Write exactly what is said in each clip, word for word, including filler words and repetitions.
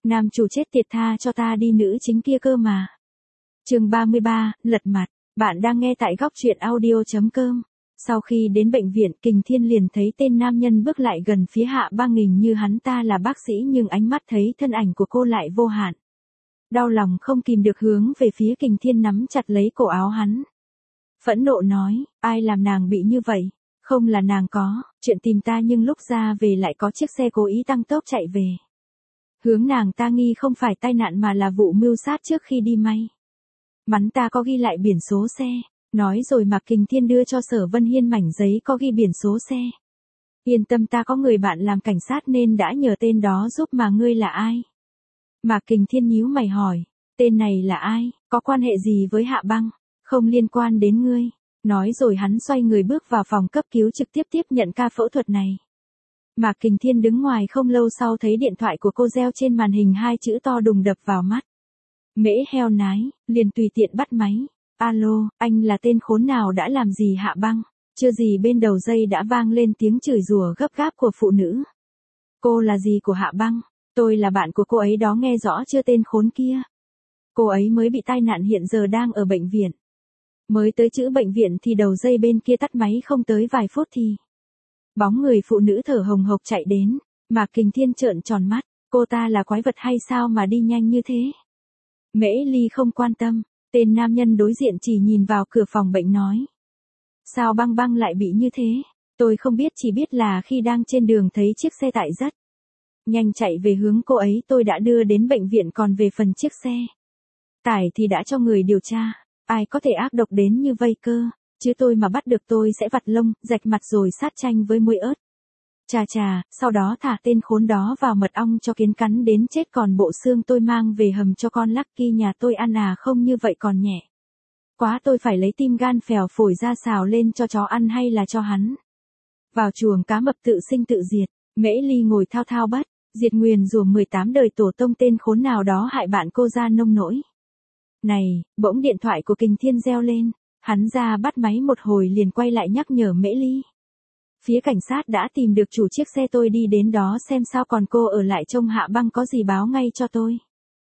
Nam chủ chết tiệt, tha cho ta đi, nữ chính kia cơ mà. Chương ba mươi ba, lật mặt. Bạn đang nghe tại góc truyện audio chấm com. Sau khi đến bệnh viện, Kình Thiên liền thấy tên nam nhân bước lại gần phía Hạ Băng, hình như hắn ta là bác sĩ nhưng ánh mắt thấy thân ảnh của cô lại vô hạn. Đau lòng không kìm được hướng về phía Kình Thiên, nắm chặt lấy cổ áo hắn. Phẫn nộ nói, ai làm nàng bị như vậy? Không là nàng có chuyện tìm ta nhưng lúc ra về lại có chiếc xe cố ý tăng tốc chạy về. Hướng nàng ta nghi không phải tai nạn mà là vụ mưu sát trước khi đi may. Mắn ta có ghi lại biển số xe. Nói rồi Mạc Kình Thiên đưa cho Sở Vân Hiên mảnh giấy có ghi biển số xe. Yên tâm, ta có người bạn làm cảnh sát nên đã nhờ tên đó giúp, mà ngươi là ai? Mạc Kình Thiên nhíu mày hỏi, tên này là ai, có quan hệ gì với Hạ Băng? Không liên quan đến ngươi. Nói rồi hắn xoay người bước vào phòng cấp cứu trực tiếp tiếp nhận ca phẫu thuật này. Mạc Kình Thiên đứng ngoài không lâu sau thấy điện thoại của cô reo trên màn hình, hai chữ to đùng đập vào mắt. Mễ heo nái, liền tùy tiện bắt máy. Alo, anh là tên khốn nào đã làm gì Hạ Băng? Chưa gì bên đầu dây đã vang lên tiếng chửi rủa gấp gáp của phụ nữ. Cô là gì của Hạ Băng? Tôi là bạn của cô ấy đó, nghe rõ chưa tên khốn kia? Cô ấy mới bị tai nạn, hiện giờ đang ở bệnh viện. Mới tới chữ bệnh viện thì đầu dây bên kia tắt máy, không tới vài phút thì bóng người phụ nữ thở hồng hộc chạy đến. Mạc Kình Thiên trợn tròn mắt, cô ta là quái vật hay sao mà đi nhanh như thế? Mễ Ly không quan tâm. Tên nam nhân đối diện chỉ nhìn vào cửa phòng bệnh nói. Sao Băng Băng lại bị như thế? Tôi không biết, chỉ biết là khi đang trên đường thấy chiếc xe tải rất nhanh chạy về hướng cô ấy, tôi đã đưa đến bệnh viện, còn về phần chiếc xe tải thì đã cho người điều tra. Ai có thể ác độc đến như vây cơ, chứ tôi mà bắt được tôi sẽ vặt lông, rạch mặt rồi sát chanh với muối ớt. Chà chà, sau đó thả tên khốn đó vào mật ong cho kiến cắn đến chết, còn bộ xương tôi mang về hầm cho con Lucky nhà tôi ăn à, không như vậy còn nhẹ quá, tôi phải lấy tim gan phèo phổi ra xào lên cho chó ăn hay là cho hắn vào chuồng cá mập tự sinh tự diệt. Mễ Ly ngồi thao thao bất diệt nguyền rủa mười tám đời tổ tông tên khốn nào đó hại bạn cô ra nông nỗi này. Bỗng điện thoại của Kình Thiên reo lên, hắn ra bắt máy một hồi liền quay lại nhắc nhở Mễ Ly. Phía cảnh sát đã tìm được chủ chiếc xe, tôi đi đến đó xem sao, còn cô ở lại trông Hạ Băng, có gì báo ngay cho tôi.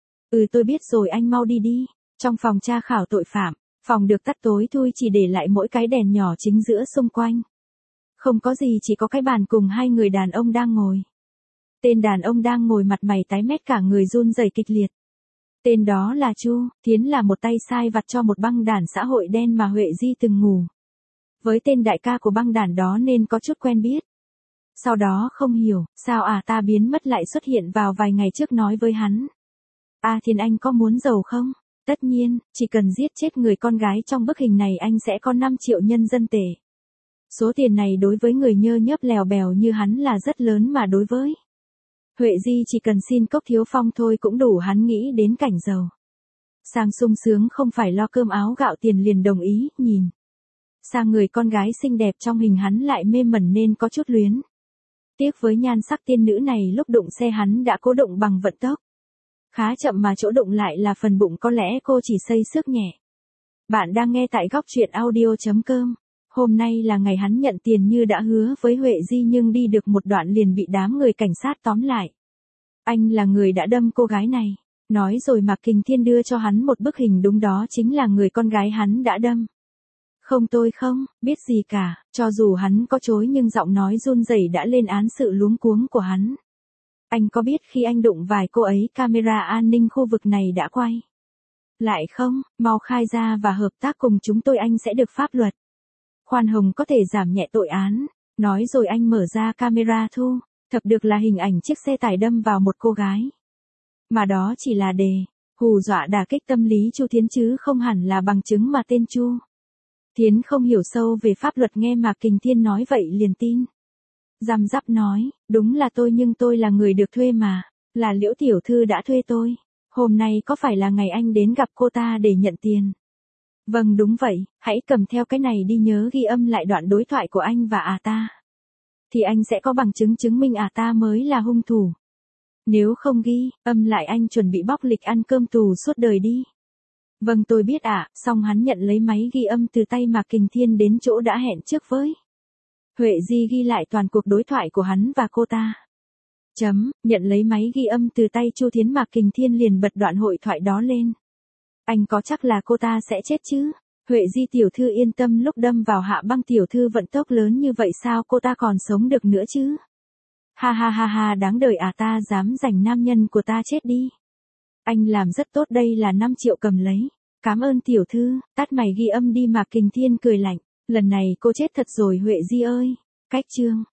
Ừ tôi biết rồi, anh mau đi đi. Trong phòng tra khảo tội phạm, phòng được tắt tối thui, chỉ để lại mỗi cái đèn nhỏ chính giữa xung quanh. Không có gì, chỉ có cái bàn cùng hai người đàn ông đang ngồi. Tên đàn ông đang ngồi mặt mày tái mét, cả người run rẩy kịch liệt. Tên đó là Chu Thiến, là một tay sai vặt cho một băng đảng xã hội đen mà Huệ Di từng ngủ với tên đại ca của băng đảng đó nên có chút quen biết. Sau đó không hiểu sao à ta biến mất lại xuất hiện vào vài ngày trước, nói với hắn. À Thiên, anh có muốn giàu không? Tất nhiên, chỉ cần giết chết người con gái trong bức hình này anh sẽ có năm triệu nhân dân tệ. Số tiền này đối với người nhơ nhớp lèo bèo như hắn là rất lớn, mà đối với Huệ Di chỉ cần xin cốc thiếu phong thôi cũng đủ hắn nghĩ đến cảnh giàu sang sung sướng, không phải lo cơm áo gạo tiền liền đồng ý. Nhìn sang người con gái xinh đẹp trong hình hắn lại mê mẩn nên có chút luyến tiếc với nhan sắc tiên nữ này. Lúc đụng xe hắn đã cố đụng bằng vận tốc khá chậm, mà chỗ đụng lại là phần bụng, có lẽ cô chỉ xây xước nhẹ. Bạn đang nghe tại góc truyện audio chấm com. Hôm nay là ngày hắn nhận tiền như đã hứa với Huệ Di, nhưng đi được một đoạn liền bị đám người cảnh sát tóm lại. Anh là người đã đâm cô gái này. Nói rồi Mạc Kình Thiên đưa cho hắn một bức hình, đúng đó chính là người con gái hắn đã đâm. Không, tôi không biết gì cả. Cho dù hắn có chối nhưng giọng nói run rẩy đã lên án sự luống cuống của hắn. Anh có biết khi anh đụng vài cô ấy, camera an ninh khu vực này đã quay lại không? Mau khai ra và hợp tác cùng chúng tôi, anh sẽ được pháp luật khoan hồng, có thể giảm nhẹ tội án. Nói rồi anh mở ra camera thu thập được là hình ảnh chiếc xe tải đâm vào một cô gái. Mà đó chỉ là đề hù dọa đả kích tâm lý Chu Thiến, chứ không hẳn là bằng chứng mà tên Chu Thiến không hiểu sâu về pháp luật, nghe Mạc Kình Thiên nói vậy liền tin. Răm rắp nói, đúng là tôi, nhưng tôi là người được thuê mà, là Liễu tiểu thư đã thuê tôi. Hôm nay có phải là ngày anh đến gặp cô ta để nhận tiền? Vâng đúng vậy, hãy cầm theo cái này đi, nhớ ghi âm lại đoạn đối thoại của anh và à ta. Thì anh sẽ có bằng chứng chứng minh à ta mới là hung thủ. Nếu không ghi âm lại anh chuẩn bị bóc lịch ăn cơm tù suốt đời đi. Vâng tôi biết ạ. Xong hắn nhận lấy máy ghi âm từ tay Mạc Kình Thiên đến chỗ đã hẹn trước với Huệ Di, ghi lại toàn cuộc đối thoại của hắn và cô ta. Chấm, nhận lấy máy ghi âm từ tay Chu Thiến, Mạc Kình Thiên liền bật đoạn hội thoại đó lên. Anh có chắc là cô ta sẽ chết chứ? Huệ Di tiểu thư yên tâm, lúc đâm vào Hạ Băng tiểu thư vận tốc lớn như vậy sao cô ta còn sống được nữa chứ? Ha ha ha ha, đáng đời à, ta dám giành nam nhân của ta chết đi. Anh làm rất tốt, đây là năm triệu cầm lấy. Cảm ơn tiểu thư, tắt mày ghi âm đi. Mạc Kình Thiên cười lạnh, lần này cô chết thật rồi Huệ Di ơi. Cách chương